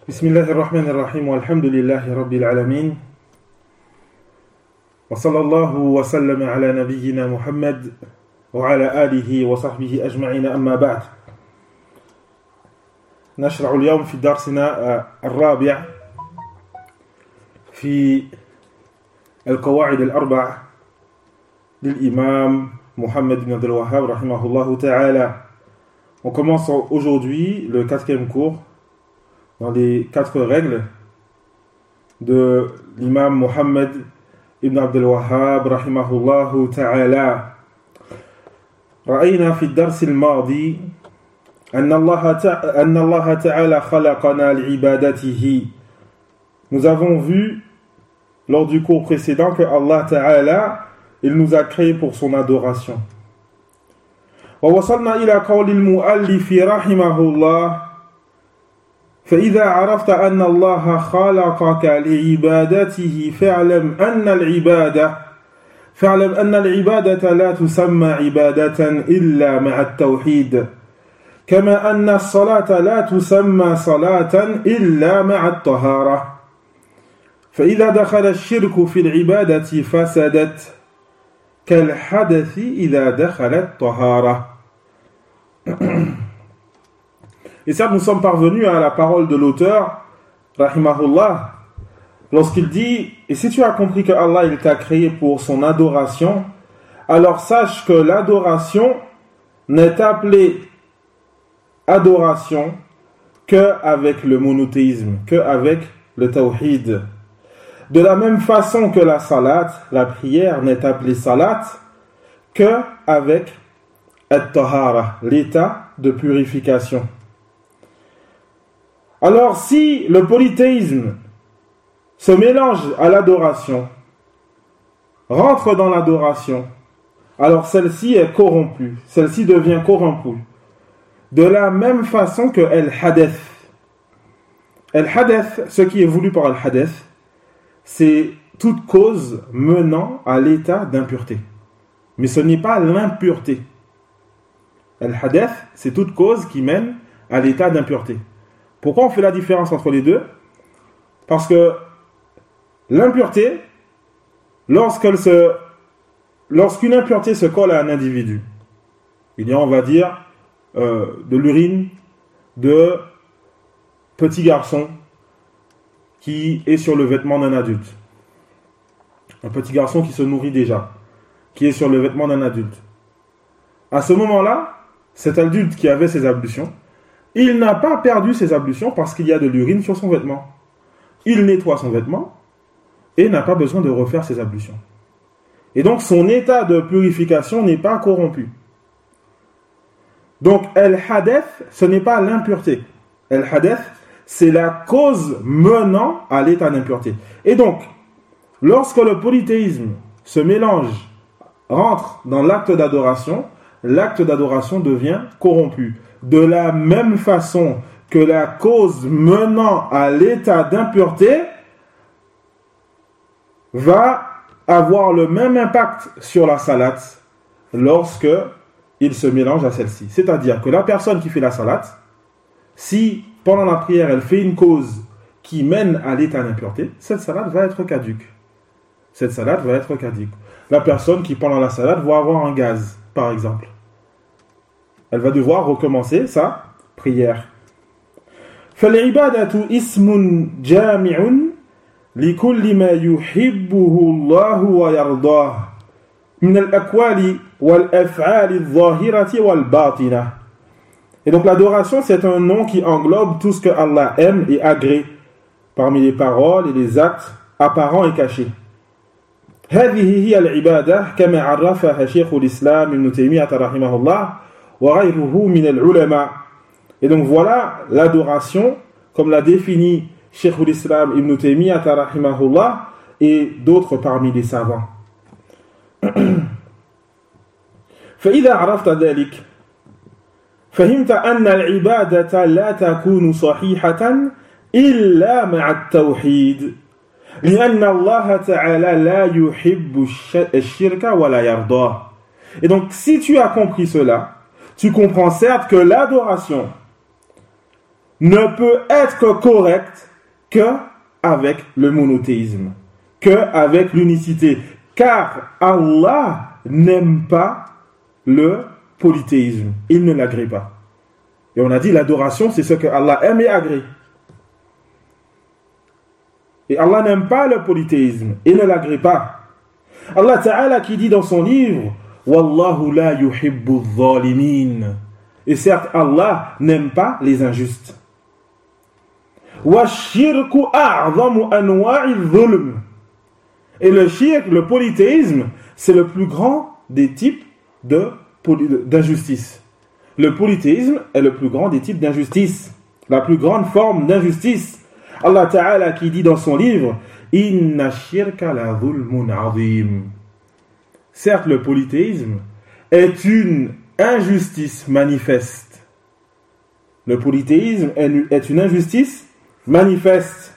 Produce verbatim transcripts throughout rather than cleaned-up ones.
Bismillahirrahmanirrahim, walhamdulillahi rabbil alamin. Wa sallallahu wa sallam ala nabiyyina Muhammad wa ala alihi wa sahbihi ajma'ina amma ba'd. نشرع اليوم في درسنا الرابع في القواعد الأربع للإمام Muhammad ibn Abdul Wahhab rahimahullah ta'ala. On commence aujourd'hui le quatrième cours dans les quatre règles de l'imam Muhammad ibn Abdul Wahhab rahimahullah ta'ala. رأينا في الدرس الماضي أن الله أن الله تعالى خلقنا لعبادته. Nous avons vu lors du cours précédent que Allah Ta'ala, il nous a créés pour son adoration. ووصلنا إلى قول المؤلف رحمه الله فإذا عرفت أن الله خلقك لعبادته فاعلم أن العبادة فاعلم أن العبادة لا تسمى عبادة إلا مع التوحيد كما أن الصلاة لا تسمى صلاة إلا مع الطهارة فإذا دخل الشرك في العبادة فسدت كالحدث إذا دخلت الطهارة. Et ça, nous sommes parvenus à la parole de l'auteur, rahimahullah, lorsqu'il dit, et si tu as compris que Allah il t'a créé pour son adoration, alors sache que l'adoration n'est appelée adoration qu'avec le monothéisme, qu'avec le tawhid. De la même façon que la salat, la prière, n'est appelée salat qu'avec at-tahara, l'état de purification. Alors si le polythéisme se mélange à l'adoration, rentre dans l'adoration, alors celle-ci est corrompue, celle-ci devient corrompue. De la même façon que el-hadeth. El-hadeth, ce qui est voulu par el-hadeth, c'est toute cause menant à l'état d'impureté. Mais ce n'est pas l'impureté. El-hadeth, c'est toute cause qui mène à l'état d'impureté. Pourquoi on fait la différence entre les deux? Parce que l'impureté, lorsqu'elle se, lorsqu'une impureté se colle à un individu, il y a, on va dire, euh, de l'urine de petit garçon qui est sur le vêtement d'un adulte. Un petit garçon qui se nourrit déjà, qui est sur le vêtement d'un adulte. À ce moment-là, cet adulte qui avait ses ablutions, il n'a pas perdu ses ablutions parce qu'il y a de l'urine sur son vêtement. Il nettoie son vêtement et n'a pas besoin de refaire ses ablutions. Et donc son état de purification n'est pas corrompu. Donc el-hadeth, ce n'est pas l'impureté. El-hadeth, c'est la cause menant à l'état d'impureté. Et donc, lorsque le polythéisme se mélange, rentre dans l'acte d'adoration, l'acte d'adoration devient corrompu. De la même façon que la cause menant à l'état d'impureté va avoir le même impact sur la salat lorsque il se mélange à celle-ci. C'est-à-dire que la personne qui fait la salat, si pendant la prière elle fait une cause qui mène à l'état d'impureté, cette salat va être caduque. Cette salat va être caduque. La personne qui pendant la salat va avoir un gaz, par exemple, elle va devoir recommencer sa prière. فالعبادة اسم جامع لكل ما يحبه الله ويرضاه من الأقوال والأفعال الظاهرة والباطنة. Et donc l'adoration, c'est un nom qui englobe tout ce que Allah aime et agrée parmi les paroles et les actes apparents et cachés. هذه هي العبادة كما عرفها شيخ الإسلام ابن تيمية رحمه الله وغيره من العلماء. Et donc voilà l'adoration comme l'a défini Cheikh l'Islam Ibn Taymiyyah rahimahullah et d'autres parmi les savants. فإذا عرفت ذلك فهمت أن العبادة لا تكون صحيحة إلا مع التوحيد لأن الله تعالى لا يحب الشرك ولا يرضاه. Et donc si tu as compris cela, tu comprends certes que l'adoration ne peut être correct que avec le monothéisme, que avec l'unicité, car Allah n'aime pas le polythéisme, il ne l'agrée pas. Et on a dit l'adoration, c'est ce que Allah aime et agrée. Et Allah n'aime pas le polythéisme, il ne l'agrée pas. Allah Ta'ala qui dit dans son livre Wallahu la yuhibbu adh-dhalimin. Et certes, Allah n'aime pas les injustes. Wa shirku a'zamu anwa'i dhulm. Et le shirk, le polythéisme, c'est le plus grand des types de, d'injustice. Le polythéisme est le plus grand des types d'injustice, la plus grande forme d'injustice. Allah Ta'ala qui dit dans son livre Inna shirka la dhulmun 'azim. Certes, le polythéisme est une injustice manifeste. Le polythéisme est une injustice manifeste.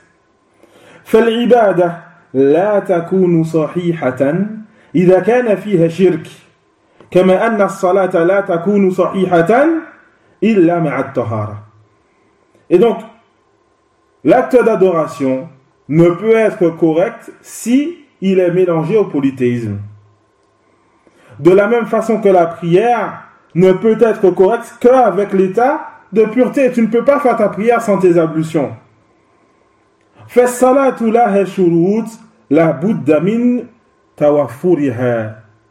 فالعبادة لا تكون صحيحة إذا كان فيها شرك كما أن الصلاة لا تكون صحيحة إلا مع الطهارة. Et donc, l'acte d'adoration ne peut être correct si il est mélangé au polythéisme. De la même façon que la prière ne peut être correcte qu'avec l'état de pureté. Tu ne peux pas faire ta prière sans tes ablutions. فَالصَّلَاةُ لَهَا شُرُوطٌ لَا بُدَّ مِنْ تَوَفُّرِهَا.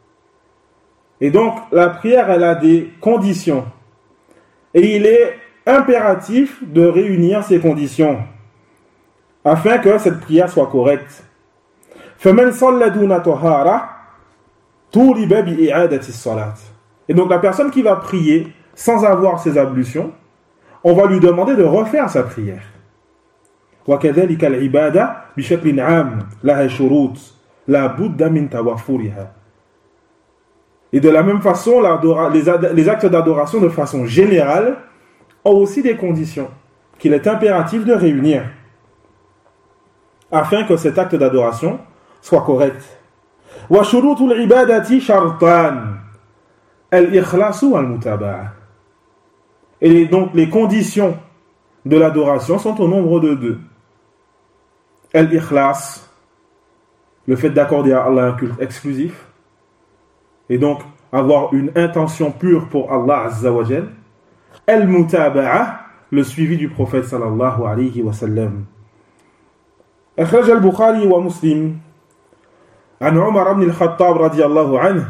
Et donc, la prière, elle a des conditions. Et il est impératif de réunir ces conditions afin que cette prière soit correcte. فَمَنْ صَلَّ دُونَ طَهَارَةٍ طُولِبَ بِإِعَادَةِ الصَّلَاةِ. Et donc, la personne qui va prier sans avoir ses ablutions, on va lui demander de refaire sa prière. وَكَذَلِكَ الْعِبَادَةُ بِشَكْلٍ عَامٍ لَهَا شُرُوطٌ لَا بُدَّ مِنْ تَوَفُّرِهَا. Et de la même façon, les actes d'adoration de façon générale ont aussi des conditions qu'il est impératif de réunir afin que cet acte d'adoration soit correct. وَشُرُوطُ الْعِبَادَةِ شَرْطًا الْإِخْلَاصُ وَالْمُتَابَعَةُ. Et donc les conditions de l'adoration sont au nombre de deux. Al-Ikhlas, le fait d'accorder à Allah un culte exclusif, et donc avoir une intention pure pour Allah Azza wa Jal. Al-Mutaba'a, le suivi du prophète sallallahu alayhi wa sallam. أخرج البخاري ومسلم عن عمر بن الخطاب رضي الله عنه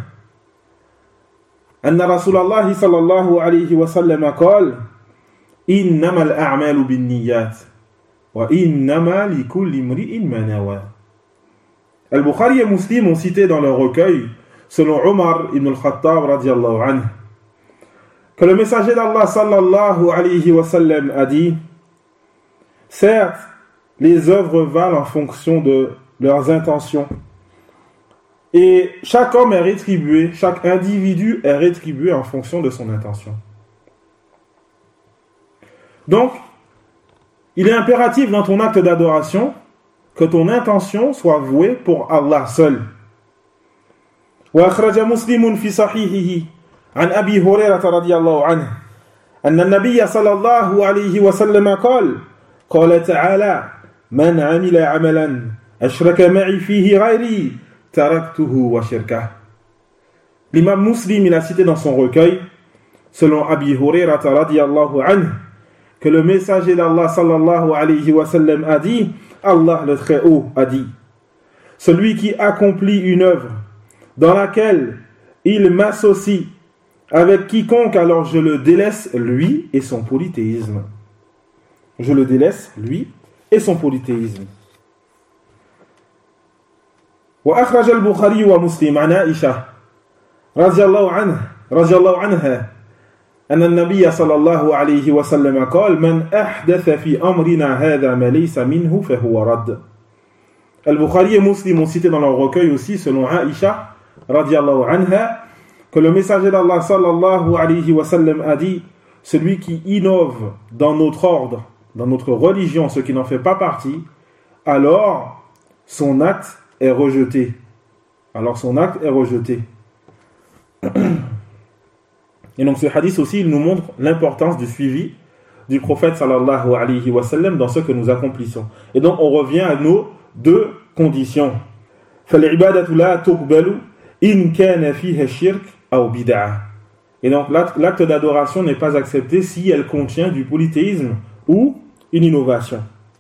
أن رسول الله صلى الله عليه وسلم قال إنما الأعمال بالنيات وإنما لكل امرئ ما نوى. Al-Bukhari et Muslim ont cité dans leur recueil, selon Omar ibn al-Khattab radiallahu anhu, que le messager d'Allah sallallahu alayhi wa sallam a dit: certes, les œuvres valent en fonction de leurs intentions. Et chaque homme est rétribué, chaque individu est rétribué en fonction de son intention. Donc, il est impératif dans ton acte d'adoration que ton intention soit vouée pour Allah seul. وأخرج مسلم في صحيحه عن أبي هريرة رضي الله عنه أن النبي صلى الله عليه وسلم قال قال تعالى من عمل عملا أشرك معي فيه غيري تركته وشركه. L'imam Muslim, il a cité dans son recueil, selon Abi Hurairah radiyallahu anhu, que le messager d'Allah sallallahu alayhi wa sallam a dit, Allah le Très-Haut a dit, celui qui accomplit une œuvre dans laquelle il m'associe avec quiconque, alors je le délaisse lui et son polythéisme. Je le délaisse lui et son polythéisme. وأخرج البخاري ومسلم عن عائشة رضي الله عنه رضي الله عنها أن النبي صلى الله عليه وسلم قال من أحدث في أمرنا هذا ما ليس منه فهو رد. Al-Bukhari et Muslim ont cité dans leur recueil aussi, selon Aïcha radiallahu anha, que le messager d'Allah sallallahu alayhi wa sallam a dit: celui qui innove dans notre ordre, dans notre religion, ce qui n'en fait pas partie, alors son acte est rejeté. Alors son acte est rejeté. Et donc ce hadith aussi, il nous montre l'importance du suivi du prophète sallallahu alayhi wa sallam dans ce que nous accomplissons. Et donc on revient à nos deux conditions. فَالْعِبَادَةُ لَا تُقْبَلُ إِنْ كَانَ فِيهَا شِرْكٌ أَوْ بِدْعَةٌ. Et donc l'acte, l'acte d'adoration n'est pas accepté si elle contient du polythéisme ou une innovation.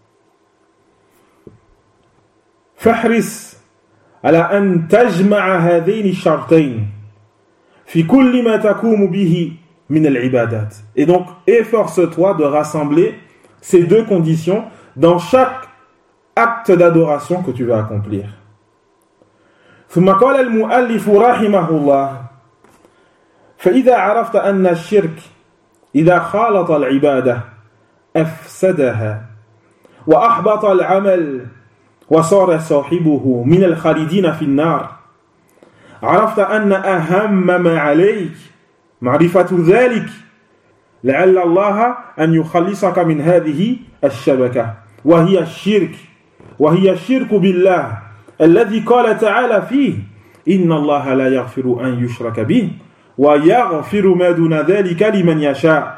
فَاحْرِصْ على أن تجمع هذين الشرطين في كل ما تقوم به من العبادات. Et donc efforce-toi de rassembler ces deux conditions dans chaque acte d'adoration que tu vas accomplir. ثم قال المؤلف رحمه الله فإذا عرفت أن الشرك إذا خالط العبادة أفسدها وأحبط العمل وصار صاحبه من الخالدين في النار عرفت أن أهم ما عليك معرفة ذلك لعل الله أن يخلصك من هذه الشبكة وهي الشرك وهي الشرك بالله الذي قال تعالى فيه إن الله لا يغفر أن يشرك به ويغفر ما دون ذلك لمن يشاء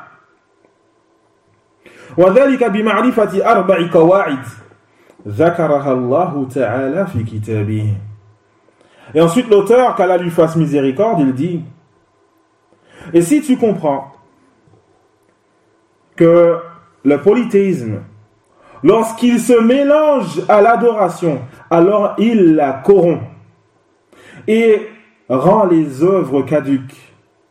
وذلك بمعرفة أربع قواعد ذكرها الله تعالى في كتابه. Et ensuite l'auteur, qu'Allah lui fasse miséricorde, il dit: et si tu comprends que le polythéisme, lorsqu'il se mélange à l'adoration, alors il la corrompt et rend les œuvres caduques.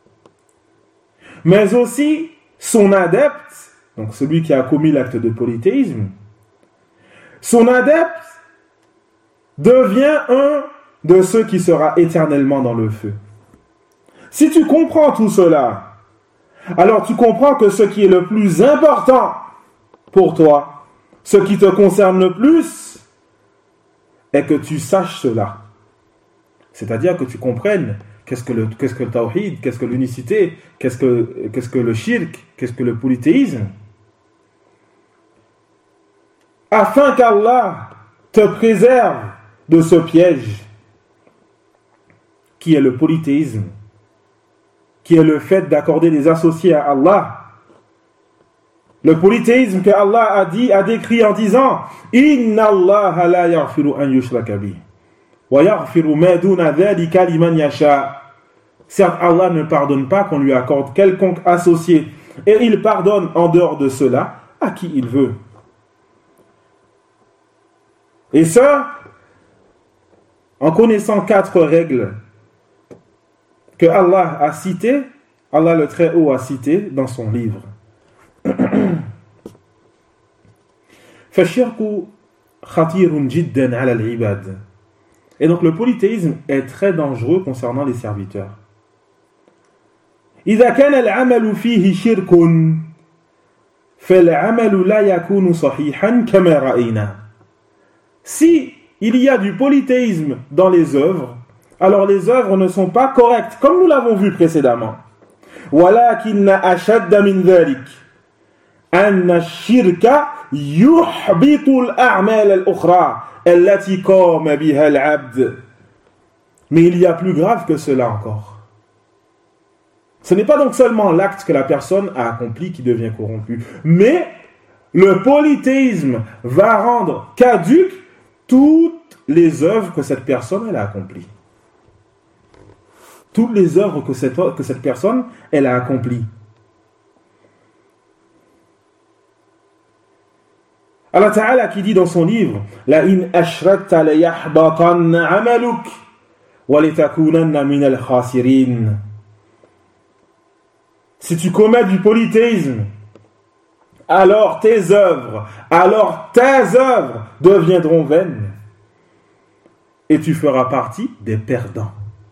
Mais aussi son adepte, donc celui qui a commis l'acte de polythéisme, son adepte devient un de ceux qui sera éternellement dans le feu. Si tu comprends tout cela, alors tu comprends que ce qui est le plus important pour toi, ce qui te concerne le plus, est que tu saches cela. C'est-à-dire que tu comprennes qu'est-ce que le, qu'est-ce que le tawhid, qu'est-ce que l'unicité, qu'est-ce que, qu'est-ce que le shirk, qu'est-ce que le polythéisme, afin qu'Allah te préserve de ce piège qui est le polythéisme, qui est le fait d'accorder des associés à Allah. Le polythéisme que Allah a dit, a décrit en disant Inna Allah la yaghfiru an yushraka bihi wa yaghfiru ma duna dhalika liman yasha. Certes, Allah ne pardonne pas qu'on lui accorde quelconque associé, et il pardonne en dehors de cela à qui il veut. Et ça, en connaissant quatre règles que Allah a citées, Allah le Très-Haut a citées dans son livre. فالشرك خطير جدا على العباد. Et donc le polythéisme est très dangereux concernant les serviteurs. إذا كان العمل فيه شرك فالعمل لا يكون صحيحا كما رأينا. Si il y a du polythéisme dans les œuvres, alors les œuvres ne sont pas correctes, comme nous l'avons vu précédemment. ولكن أشد من ذلك أن الشرك يحبط الأعمال الأخرى التي قام بها العبد. Mais il y a plus grave que cela encore. Ce n'est pas donc seulement l'acte que la personne a accompli qui devient corrompu, mais le polythéisme va rendre caduques toutes les œuvres que cette personne elle a accomplies. Toutes les œuvres que cette, que cette personne elle a accomplies. Allah Ta'ala qui dit dans son livre La in ashrakta la yahbatanna amaluk wa litakunanna min al-khasirin. Si tu commets du polythéisme, alors tes œuvres, alors tes œuvres deviendront vaines et tu feras partie des perdants.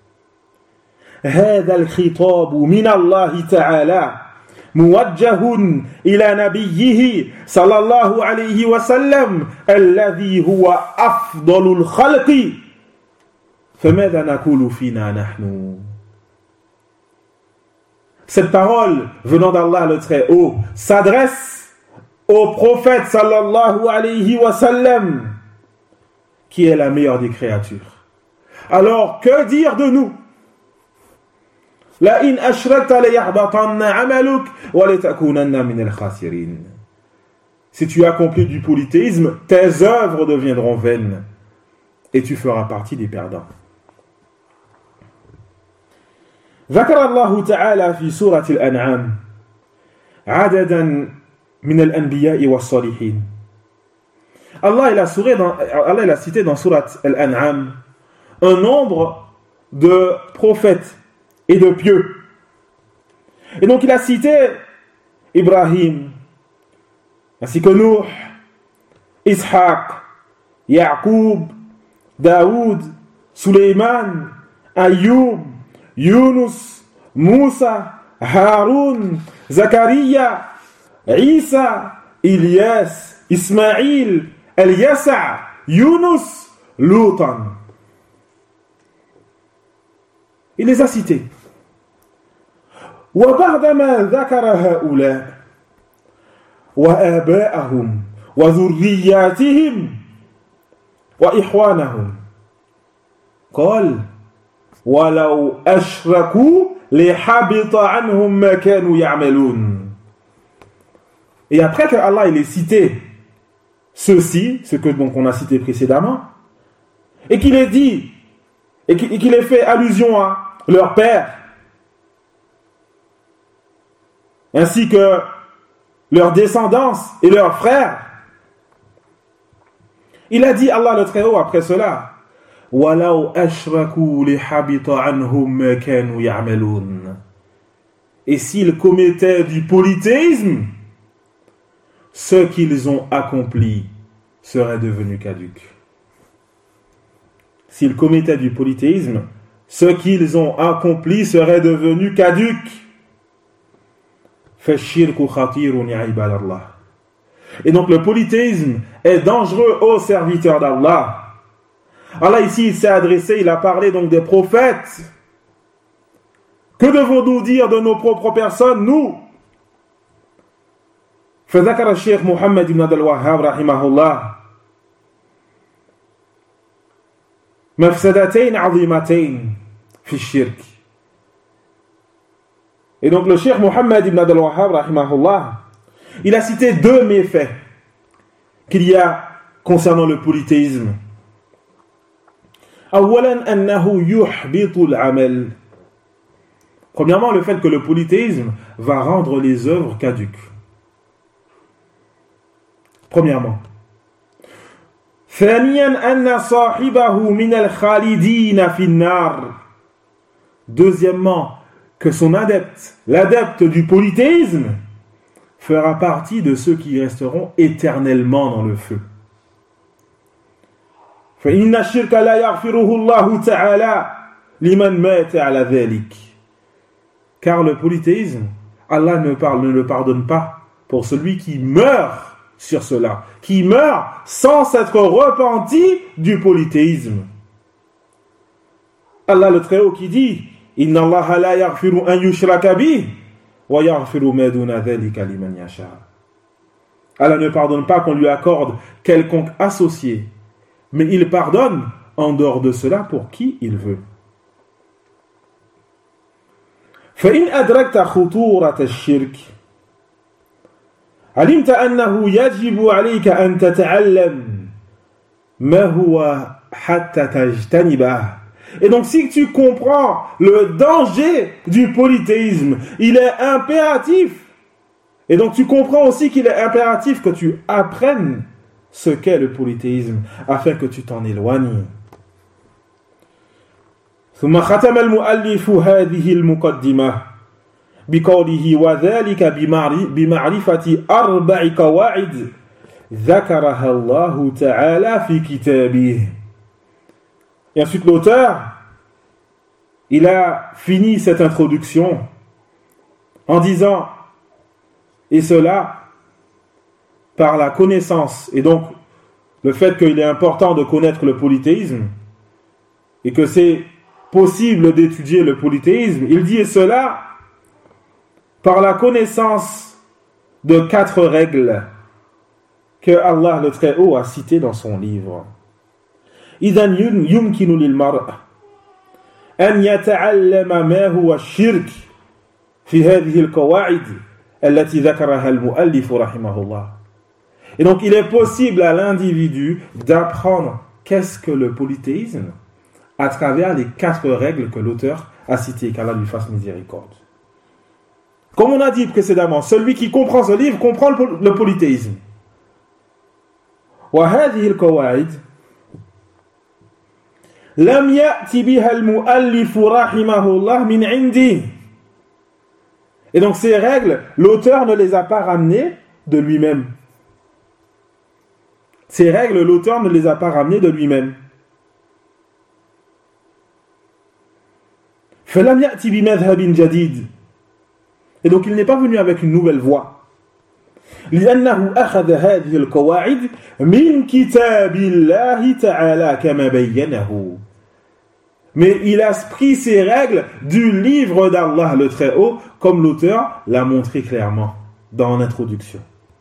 هذا الخطاب من الله تعالى موجه إلى نبيه صلى الله عليه وسلم الذي هو أفضل الخلق فماذا نقول فينا نحن. Cette parole venant d'Allah le Très-Haut s'adresse au prophète sallallahu alayhi wa sallam qui est la meilleure des créatures. Alors que dire de nous? لئن أشركت ليحبطن عملك ولتكونن من الخاسرين. Si tu accomplis du polythéisme, tes œuvres deviendront vaines et tu feras partie des perdants. ذكر الله تعالى في سورة الأنعام عددا من الأنبياء والصالحين. Allah il a, dans, Allah il a cité dans Surat Al-An'am un nombre de prophètes et de pieux. Et donc il a cité Ibrahim, ainsi que Nuh, Ishaq, Yaqub, Daoud, Suleiman, Ayyub, Yunus, Moussa, Haroun, Zakaria, Isa, Ilyas, Ismaïl, Eliasa, Yunus, Loutan. Il les a cités. وبعدما ذكر هؤلاء وآباءهم وذرياتهم وإخوانهم قال ولو أشركوا لحبط عنهم ما كانوا يعملون. Et après que Allah il ait cité ceci, ce que donc on a cité précédemment, et qu'il ait dit, et qu'il ait fait allusion à leur père, ainsi que leur descendance et leurs frères, il a dit Allah le Très-Haut après cela, وَلَوْ أَشْرَكُوا لِحَبِطَ عَنْهُمْ مَا كَانُوا يَعْمَلُونَ. Et s'ils commettaient du polythéisme, ce qu'ils ont accompli serait devenu caduque. S'ils commettaient du polythéisme, ce qu'ils ont accompli serait devenu caduque. Et donc le polythéisme est dangereux aux serviteurs d'Allah. Allah ici il s'est adressé, il a parlé donc des prophètes. Que devons-nous dire de nos propres personnes, nous? فذكر الشيخ محمد بن عبد الوهاب رحمه الله مفسدتين عظيمتين في الشرك. Et donc le Cheikh Mohammed ibn Abdel Wahhab rahimahullah, il a cité deux méfaits qu'il y a concernant le polythéisme. أولاً أنه يحبط العمل. Premièrement, le fait que le polythéisme va rendre les œuvres caduques. Premièrement. ثانياً أن صاحبه من الخالدين في النار. Deuxièmement, que son adepte, l'adepte du polythéisme, fera partie de ceux qui resteront éternellement dans le feu. فإن الشرك لا يغفره الله تعالى لمن مات على ذلك. Car le polythéisme, Allah ne, parle, ne le pardonne pas pour celui qui meurt sur cela, qui meurt sans s'être repenti du polythéisme. Allah le Très-Haut qui dit Inna Allah la yaghfiru an yushraka bih wa yaghfiru ma duna dhalika liman yasha. Allah ne pardonne pas qu'on lui accorde quelconque associé, mais il pardonne en dehors de cela pour qui il veut. فإن أدركت خطورة الشرك علمت أنه يجب عليك أن تتعلم ما هو حتى تجتنبه. Et donc si tu comprends le danger du polythéisme, il est impératif. Et donc tu comprends aussi qu'il est impératif que tu apprennes ce qu'est le polythéisme afin que tu t'en éloignes. ثم ختم المؤلف هذه المقدمة بقوله وذلك بمعرفة أربع قواعد ذكرها الله تعالى في كتابه. Et ensuite l'auteur, il a fini cette introduction en disant, et cela par la connaissance, et donc le fait qu'il est important de connaître le polythéisme, et que c'est possible d'étudier le polythéisme, il dit, et cela par la connaissance de quatre règles que Allah le Très-Haut a citées dans son livre. إذن يمكن للمرء أن يتعلم ما هو الشرك في هذه القواعد التي ذكرها المؤلف رحمه الله. Et donc il est possible à l'individu d'apprendre qu'est-ce que le polythéisme à travers les quatre règles que l'auteur a citées, qu'Allah lui fasse miséricorde. Comme on a dit précédemment, celui qui comprend ce livre comprend le polythéisme. وهذه القواعد لم يأتي بها المؤلف رحمه الله من عنده. Et donc ces règles, l'auteur ne les a pas ramenées de lui-même. Ces règles, l'auteur ne les a pas ramenées de lui-même. فلم يأتي بمذهب جديد. Et donc il n'est pas venu avec une nouvelle voie. لأنه أخذ هذه القواعد من كتاب الله تعالى كما بينه. Mais il a pris ces règles du livre d'Allah le Très-Haut, comme l'auteur l'a montré clairement dans l'introduction.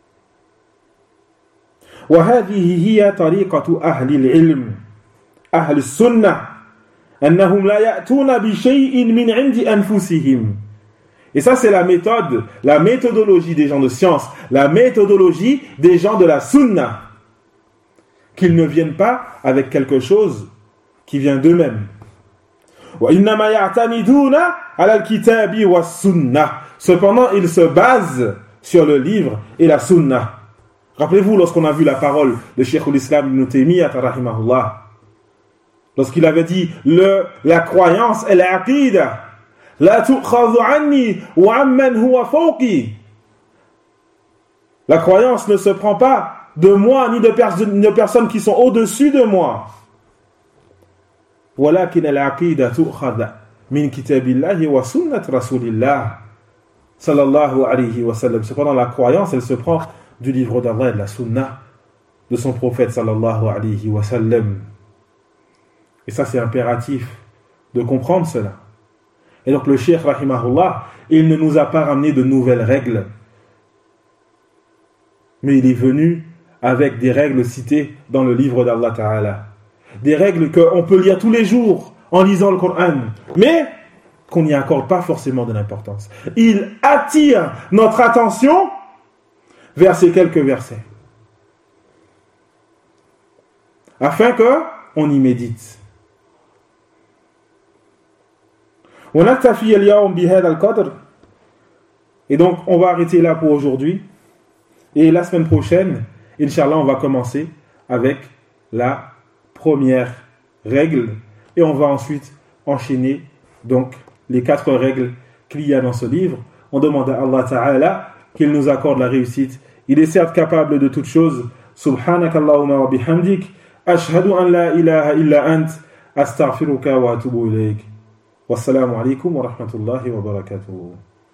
وهذه هي طريقة أهل العلم أهل السنة أنهم لا يأتون بشيء من عند أنفسهم. Et ça, c'est la méthode, la méthodologie des gens de science, la méthodologie des gens de la sunna. Qu'ils ne viennent pas avec quelque chose qui vient d'eux-mêmes. وَإِنَّمَا يَعْتَمِدُونَ عَلَى الْكِتَابِ وَالسُّنَّةِ. Cependant, ils se basent sur le livre et la sunna. Rappelez-vous, lorsqu'on a vu la parole de Cheikh l'Islam Ibn Taymiyyah rahimahullah, lorsqu'il avait dit le, la croyance est l'aqida. La tu'khadhu anni wa amman huwa fawqi. La croyance ne se prend pas de moi ni de, pers- de personnes qui sont au-dessus de moi. Walakin al-aqida tu'khadhu min kitabillahi wa sunnat rasulillah sallallahu alayhi wa sallam. Cependant, la croyance, elle se prend du livre d'Allah et de la sunna de son prophète sallallahu alayhi wa sallam. Et ça, c'est impératif de comprendre cela. Et donc le cheikh rahimahullah, il ne nous a pas ramené de nouvelles règles, mais il est venu avec des règles citées dans le livre d'Allah Ta'ala. Des règles qu'on peut lire tous les jours en lisant le Coran, mais qu'on n'y accorde pas forcément de l'importance. Il attire notre attention vers ces quelques versets, afin qu'on y médite. ونكتفي اليوم بهذا القدر. Et donc on va arrêter là pour aujourd'hui, et la semaine prochaine Inch'Allah on va commencer avec la première règle et on va ensuite enchaîner donc les quatre règles qu'il y a dans ce livre. On demande à Allah Ta'ala qu'il nous accorde la réussite. Il est certes capable de toutes choses. Subhanakallahumma wa bihamdik ashhadu an la ilaha illa ant astaghfiruka wa atubu ilayk. Wassalamu alaikum wa rahmatullahi wa barakatuh.